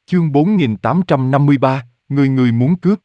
Chương 4853, người người muốn cướp.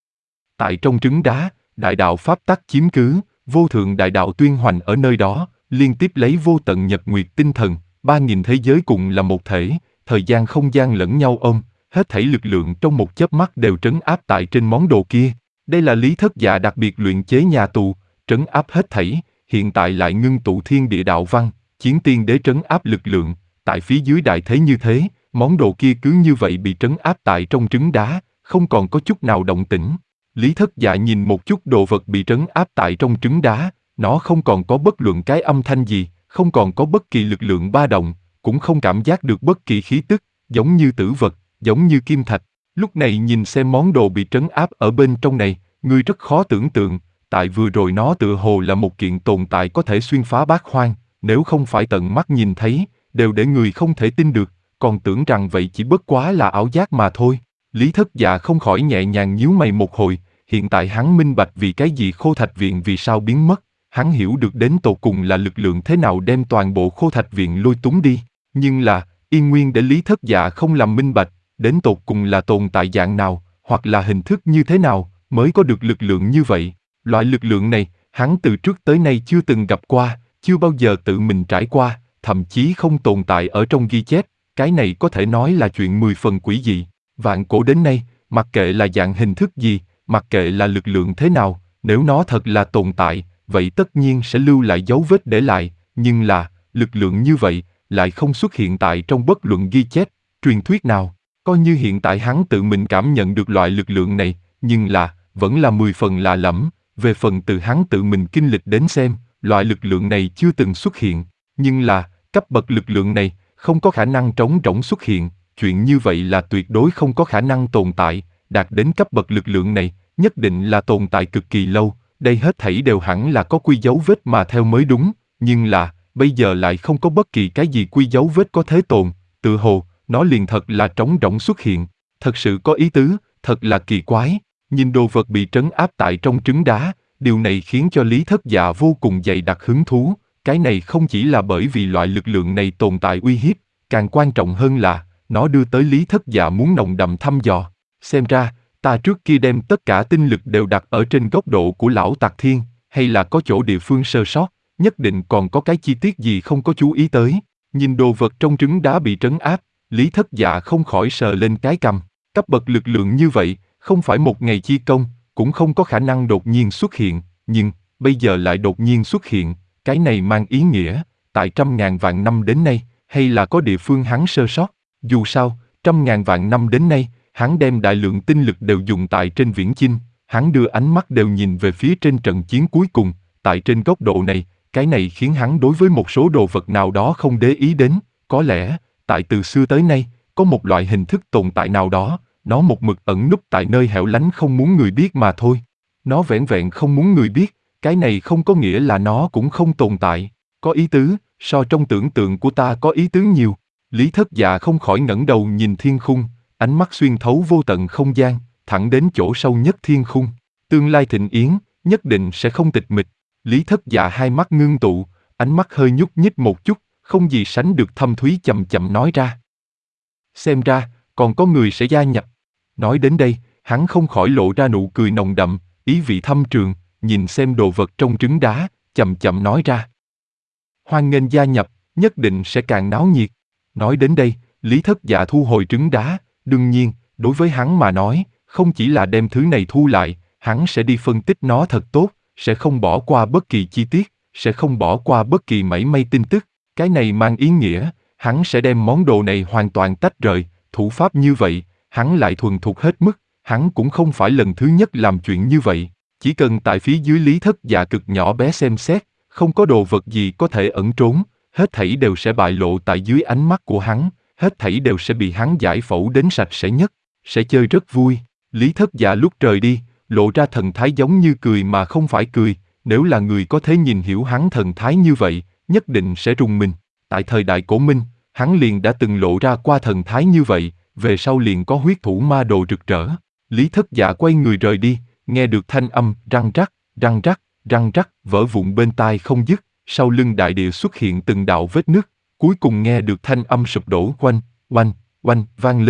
Tại trong trứng đá, đại đạo pháp tắc chiếm cứ, vô thượng đại đạo tuyên hoành ở nơi đó, liên tiếp lấy vô tận nhật nguyệt tinh thần, 3.000 thế giới cùng là một thể, thời gian không gian lẫn nhau ôm, hết thảy lực lượng trong một chớp mắt đều trấn áp tại trên món đồ kia. Đây là Lý Thất Dạ đặc biệt luyện chế nhà tù, trấn áp hết thảy, hiện tại lại ngưng tụ thiên địa đạo văn, chiến tiên đế trấn áp lực lượng, tại phía dưới đại thế như thế, món đồ kia cứ như vậy bị trấn áp tại trong trứng đá, không còn có chút nào động tĩnh. Lý Thất Dạ nhìn một chút đồ vật bị trấn áp tại trong trứng đá, nó không còn có bất luận cái âm thanh gì, không còn có bất kỳ lực lượng ba động, cũng không cảm giác được bất kỳ khí tức, giống như tử vật, giống như kim thạch. Lúc này nhìn xem món đồ bị trấn áp ở bên trong này, ngươi rất khó tưởng tượng, tại vừa rồi nó tựa hồ là một kiện tồn tại có thể xuyên phá bát hoang, nếu không phải tận mắt nhìn thấy, đều để người không thể tin được, còn tưởng rằng vậy chỉ bất quá là ảo giác mà thôi. Lý Thất Dạ không khỏi nhẹ nhàng nhíu mày một hồi, hiện tại hắn minh bạch vì cái gì Khô Thạch Viện vì sao biến mất, hắn hiểu được đến tột cùng là lực lượng thế nào đem toàn bộ Khô Thạch Viện lôi túng đi, nhưng là, Yên Nguyên để Lý Thất Dạ không làm minh bạch, đến tột cùng là tồn tại dạng nào, hoặc là hình thức như thế nào, mới có được lực lượng như vậy. Loại lực lượng này, hắn từ trước tới nay chưa từng gặp qua, chưa bao giờ tự mình trải qua, thậm chí không tồn tại ở trong ghi chép, cái này có thể nói là chuyện 10 phần quỷ dị. Vạn cổ đến nay, mặc kệ là dạng hình thức gì, mặc kệ là lực lượng thế nào, nếu nó thật là tồn tại, vậy tất nhiên sẽ lưu lại dấu vết để lại, nhưng là, lực lượng như vậy, lại không xuất hiện tại trong bất luận ghi chép, truyền thuyết nào. Coi như hiện tại hắn tự mình cảm nhận được loại lực lượng này, nhưng là, vẫn là 10 phần lạ lẫm, về phần từ hắn tự mình kinh lịch đến xem, loại lực lượng này chưa từng xuất hiện, nhưng là, cấp bậc lực lượng này, không có khả năng trống rỗng xuất hiện, chuyện như vậy là tuyệt đối không có khả năng tồn tại, đạt đến cấp bậc lực lượng này, nhất định là tồn tại cực kỳ lâu, đây hết thảy đều hẳn là có quy dấu vết mà theo mới đúng, nhưng là, bây giờ lại không có bất kỳ cái gì quy dấu vết có thế tồn, tự hồ, nó liền thật là trống rỗng xuất hiện, thật sự có ý tứ, thật là kỳ quái, nhìn đồ vật bị trấn áp tại trong trứng đá, điều này khiến cho Lý Thất Dạ vô cùng dày đặc hứng thú, cái này không chỉ là bởi vì loại lực lượng này tồn tại uy hiếp, càng quan trọng hơn là, nó đưa tới Lý Thất Dạ muốn nồng đậm thăm dò. Xem ra, ta trước kia đem tất cả tinh lực đều đặt ở trên góc độ của lão Tạc Thiên, hay là có chỗ địa phương sơ sót, nhất định còn có cái chi tiết gì không có chú ý tới. Nhìn đồ vật trong trứng đá bị trấn áp, Lý Thất Dạ không khỏi sờ lên cái cằm. Cấp bậc lực lượng như vậy, không phải một ngày chi công, cũng không có khả năng đột nhiên xuất hiện, nhưng, bây giờ lại đột nhiên xuất hiện, cái này mang ý nghĩa, tại 100.000 vạn năm đến nay, hay là có địa phương hắn sơ sót. Dù sao, 100.000 vạn năm đến nay, hắn đem đại lượng tinh lực đều dùng tại trên viễn chinh, hắn đưa ánh mắt đều nhìn về phía trên trận chiến cuối cùng, tại trên góc độ này, cái này khiến hắn đối với một số đồ vật nào đó không để ý đến, có lẽ, tại từ xưa tới nay, có một loại hình thức tồn tại nào đó, nó một mực ẩn núp tại nơi hẻo lánh không muốn người biết mà thôi. Nó vẻn vẹn không muốn người biết, cái này không có nghĩa là nó cũng không tồn tại, có ý tứ, so trong tưởng tượng của ta có ý tứ nhiều. Lý Thất Dạ không khỏi ngẩng đầu nhìn thiên khung, ánh mắt xuyên thấu vô tận không gian, thẳng đến chỗ sâu nhất thiên khung. Tương lai thịnh yến, nhất định sẽ không tịch mịch. Lý Thất Dạ hai mắt ngưng tụ, ánh mắt hơi nhúc nhích một chút, không gì sánh được thâm thúy chậm chậm nói ra. Xem ra, còn có người sẽ gia nhập. Nói đến đây, hắn không khỏi lộ ra nụ cười nồng đậm, ý vị thâm trường, nhìn xem đồ vật trong trứng đá, chậm chậm nói ra. Hoan nghênh gia nhập, nhất định sẽ càng náo nhiệt. Nói đến đây, Lý Thất Dạ thu hồi trứng đá, đương nhiên, đối với hắn mà nói, không chỉ là đem thứ này thu lại, hắn sẽ đi phân tích nó thật tốt, sẽ không bỏ qua bất kỳ chi tiết, sẽ không bỏ qua bất kỳ mảy may tin tức. Cái này mang ý nghĩa, hắn sẽ đem món đồ này hoàn toàn tách rời, thủ pháp như vậy, hắn lại thuần thục hết mức, hắn cũng không phải lần thứ nhất làm chuyện như vậy. Chỉ cần tại phía dưới Lý Thất Dạ cực nhỏ bé xem xét, không có đồ vật gì có thể ẩn trốn, hết thảy đều sẽ bại lộ tại dưới ánh mắt của hắn, hết thảy đều sẽ bị hắn giải phẫu đến sạch sẽ nhất, sẽ chơi rất vui. Lý Thất Dạ lúc rời đi, lộ ra thần thái giống như cười mà không phải cười, nếu là người có thể nhìn hiểu hắn thần thái như vậy, nhất định sẽ rùng mình. Tại thời đại cổ Minh, hắn liền đã từng lộ ra qua thần thái như vậy, về sau liền có huyết thủ ma đồ rực rỡ. Lý Thất Dạ quay người rời đi, nghe được thanh âm răng rắc, răng rắc, răng rắc vỡ vụn bên tai không dứt, sau lưng đại địa xuất hiện từng đạo vết nứt, cuối cùng nghe được thanh âm sụp đổ oanh, oanh, oanh vang lên,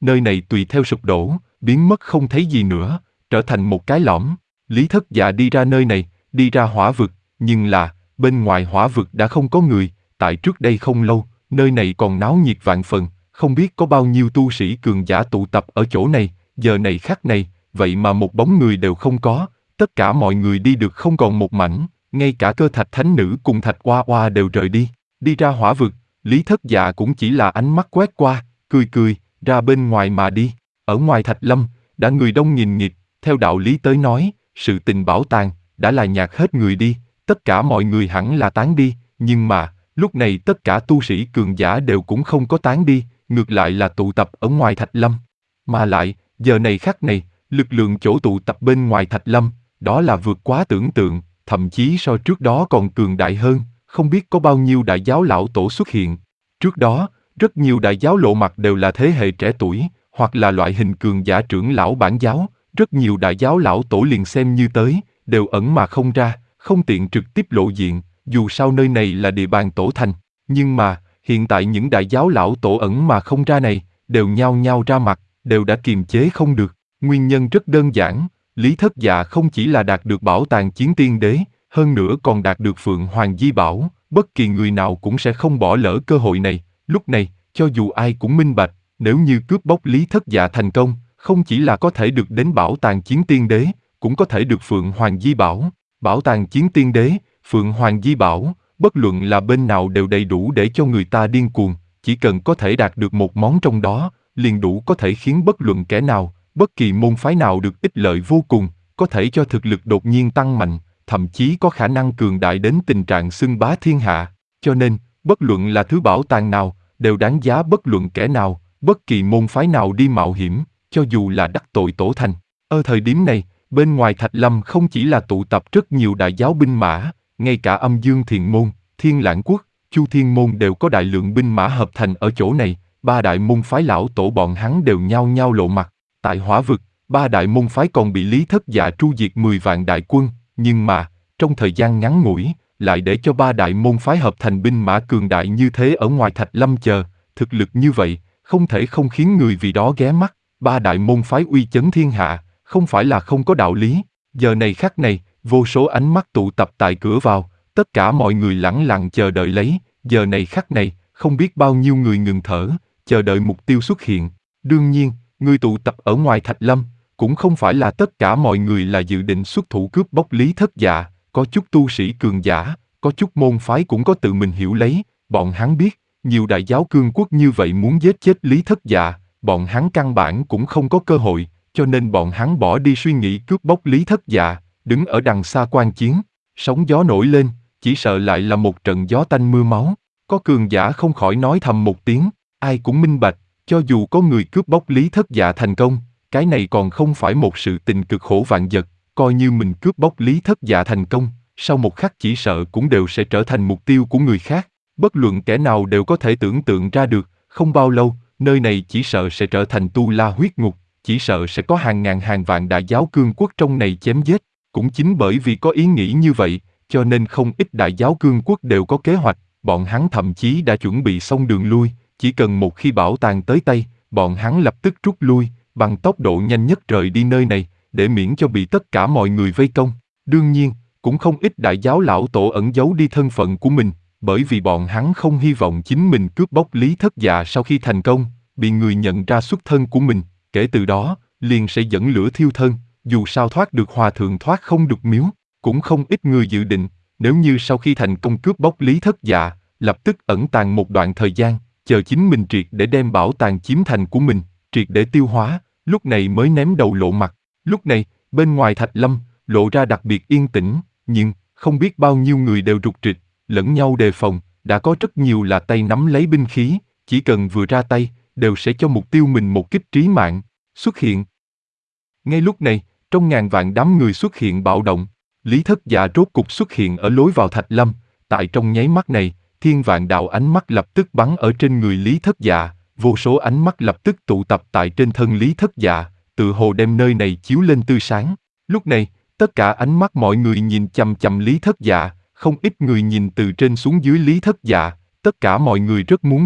nơi này tùy theo sụp đổ, biến mất không thấy gì nữa, trở thành một cái lõm. Lý Thất Dạ đi ra nơi này, đi ra hỏa vực, nhưng là, bên ngoài hỏa vực đã không có người, tại trước đây không lâu, nơi này còn náo nhiệt vạn phần, không biết có bao nhiêu tu sĩ cường giả tụ tập ở chỗ này, giờ này khắc này, vậy mà một bóng người đều không có, tất cả mọi người đi được không còn một mảnh, ngay cả Cơ Thạch Thánh Nữ cùng Thạch Oa Oa đều rời đi, đi ra hỏa vực, Lý Thất Dạ cũng chỉ là ánh mắt quét qua, cười cười, ra bên ngoài mà đi, ở ngoài Thạch Lâm, đã người đông nghìn nghịt, theo đạo lý tới nói, sự tình bảo tàng, đã là nhạt hết người đi, tất cả mọi người hẳn là tán đi, nhưng mà, lúc này tất cả tu sĩ cường giả đều cũng không có tán đi, ngược lại là tụ tập ở ngoài Thạch Lâm. Mà lại, giờ này khắc này, lực lượng chỗ tụ tập bên ngoài Thạch Lâm, đó là vượt quá tưởng tượng, thậm chí so trước đó còn cường đại hơn, không biết có bao nhiêu đại giáo lão tổ xuất hiện. Trước đó, rất nhiều đại giáo lộ mặt đều là thế hệ trẻ tuổi, hoặc là loại hình cường giả trưởng lão bản giáo, rất nhiều đại giáo lão tổ liền xem như tới, đều ẩn mà không ra, không tiện trực tiếp lộ diện, dù sao nơi này là địa bàn tổ thành. Nhưng mà, hiện tại những đại giáo lão tổ ẩn mà không ra này, đều nhao nhao ra mặt, đều đã kiềm chế không được. Nguyên nhân rất đơn giản, Lý Thất Dạ không chỉ là đạt được bảo tàng chiến tiên đế, hơn nữa còn đạt được Phượng Hoàng Di Bảo, bất kỳ người nào cũng sẽ không bỏ lỡ cơ hội này. Lúc này, cho dù ai cũng minh bạch, nếu như cướp bóc Lý Thất Dạ thành công, không chỉ là có thể được đến bảo tàng chiến tiên đế, cũng có thể được Phượng Hoàng Di Bảo. Bảo tàng chiến tiên đế, Phượng Hoàng Di Bảo, bất luận là bên nào đều đầy đủ để cho người ta điên cuồng, chỉ cần có thể đạt được một món trong đó, liền đủ có thể khiến bất luận kẻ nào, bất kỳ môn phái nào được ích lợi vô cùng, có thể cho thực lực đột nhiên tăng mạnh, thậm chí có khả năng cường đại đến tình trạng xưng bá thiên hạ. Cho nên, bất luận là thứ bảo tàng nào, đều đáng giá bất luận kẻ nào, bất kỳ môn phái nào đi mạo hiểm, cho dù là đắc tội tổ thành. Ở thời điểm này, bên ngoài Thạch Lâm không chỉ là tụ tập rất nhiều đại giáo binh mã, ngay cả Âm Dương Thiền Môn, Thiên Lãng Quốc, Chu Thiên Môn đều có đại lượng binh mã hợp thành ở chỗ này, ba đại môn phái lão tổ bọn hắn đều nhao nhao lộ mặt. Tại hỏa vực, ba đại môn phái còn bị Lý Thất Dạ tru diệt 10 vạn đại quân, nhưng mà, trong thời gian ngắn ngủi, lại để cho ba đại môn phái hợp thành binh mã cường đại như thế ở ngoài Thạch Lâm chờ, thực lực như vậy, không thể không khiến người vì đó ghé mắt, ba đại môn phái uy chấn thiên hạ, không phải là không có đạo lý. Giờ này khắc này, vô số ánh mắt tụ tập tại cửa vào, tất cả mọi người lẳng lặng chờ đợi lấy, giờ này khắc này, không biết bao nhiêu người ngừng thở, chờ đợi mục tiêu xuất hiện. Đương nhiên, người tụ tập ở ngoài Thạch Lâm, cũng không phải là tất cả mọi người là dự định xuất thủ cướp bóc Lý Thất Dạ, có chút tu sĩ cường giả, có chút môn phái cũng có tự mình hiểu lấy, bọn hắn biết, nhiều đại giáo cương quốc như vậy muốn giết chết Lý Thất Dạ, bọn hắn căn bản cũng không có cơ hội, cho nên bọn hắn bỏ đi suy nghĩ cướp bóc Lý Thất Dạ, đứng ở đằng xa quan chiến, sóng gió nổi lên, chỉ sợ lại là một trận gió tanh mưa máu, có cường giả không khỏi nói thầm một tiếng, ai cũng minh bạch, cho dù có người cướp bóc Lý Thất Dạ thành công, cái này còn không phải một sự tình cực khổ vạn vật, coi như mình cướp bóc Lý Thất Dạ thành công, sau một khắc chỉ sợ cũng đều sẽ trở thành mục tiêu của người khác, bất luận kẻ nào đều có thể tưởng tượng ra được, không bao lâu, nơi này chỉ sợ sẽ trở thành tu la huyết ngục, chỉ sợ sẽ có hàng ngàn hàng vạn đại giáo cương quốc trong này chém giết, cũng chính bởi vì có ý nghĩ như vậy, cho nên không ít đại giáo cương quốc đều có kế hoạch, bọn hắn thậm chí đã chuẩn bị xong đường lui, chỉ cần một khi bảo tàng tới tay, bọn hắn lập tức rút lui, bằng tốc độ nhanh nhất rời đi nơi này, để miễn cho bị tất cả mọi người vây công. Đương nhiên, cũng không ít đại giáo lão tổ ẩn giấu đi thân phận của mình, bởi vì bọn hắn không hy vọng chính mình cướp bóc Lý Thất Dạ sau khi thành công, bị người nhận ra xuất thân của mình, kể từ đó, liền sẽ dẫn lửa thiêu thân, dù sao thoát được hòa thượng thoát không được miếu, cũng không ít người dự định, nếu như sau khi thành công cướp bóc Lý Thất Dạ, lập tức ẩn tàng một đoạn thời gian, chờ chính mình triệt để đem bảo tàng chiếm thành của mình, triệt để tiêu hóa, lúc này mới ném đầu lộ mặt. Lúc này, bên ngoài Thạch Lâm, lộ ra đặc biệt yên tĩnh, nhưng, không biết bao nhiêu người đều rục rịch, lẫn nhau đề phòng, đã có rất nhiều là tay nắm lấy binh khí, chỉ cần vừa ra tay, đều sẽ cho mục tiêu mình một kích trí mạng, xuất hiện. Ngay lúc này, trong ngàn vạn đám người xuất hiện bạo động, Lý Thất Dạ rốt cục xuất hiện ở lối vào Thạch Lâm, tại trong nháy mắt này, thiên vạn đạo ánh mắt lập tức bắn ở trên người Lý Thất Dạ, vô số ánh mắt lập tức tụ tập tại trên thân Lý Thất Dạ, tự hồ đem nơi này chiếu lên tươi sáng. Lúc này, tất cả ánh mắt mọi người nhìn chằm chằm Lý Thất Dạ, không ít người nhìn từ trên xuống dưới Lý Thất Dạ, tất cả mọi người rất muốn biết,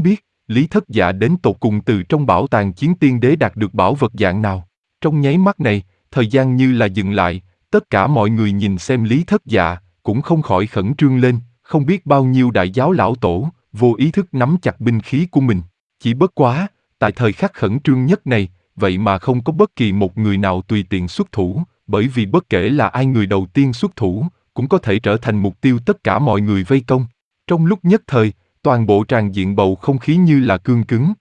Lý Thất Dạ đến tột cùng từ trong bảo tàng chiến tiên đế đạt được bảo vật dạng nào. Trong nháy mắt này, thời gian như là dừng lại, tất cả mọi người nhìn xem Lý Thất Dạ, cũng không khỏi khẩn trương lên, không biết bao nhiêu đại giáo lão tổ, vô ý thức nắm chặt binh khí của mình. Chỉ bất quá, tại thời khắc khẩn trương nhất này, vậy mà không có bất kỳ một người nào tùy tiện xuất thủ, bởi vì bất kể là ai người đầu tiên xuất thủ, cũng có thể trở thành mục tiêu tất cả mọi người vây công. Trong lúc nhất thời, toàn bộ tràng diện bầu không khí như là cương cứng,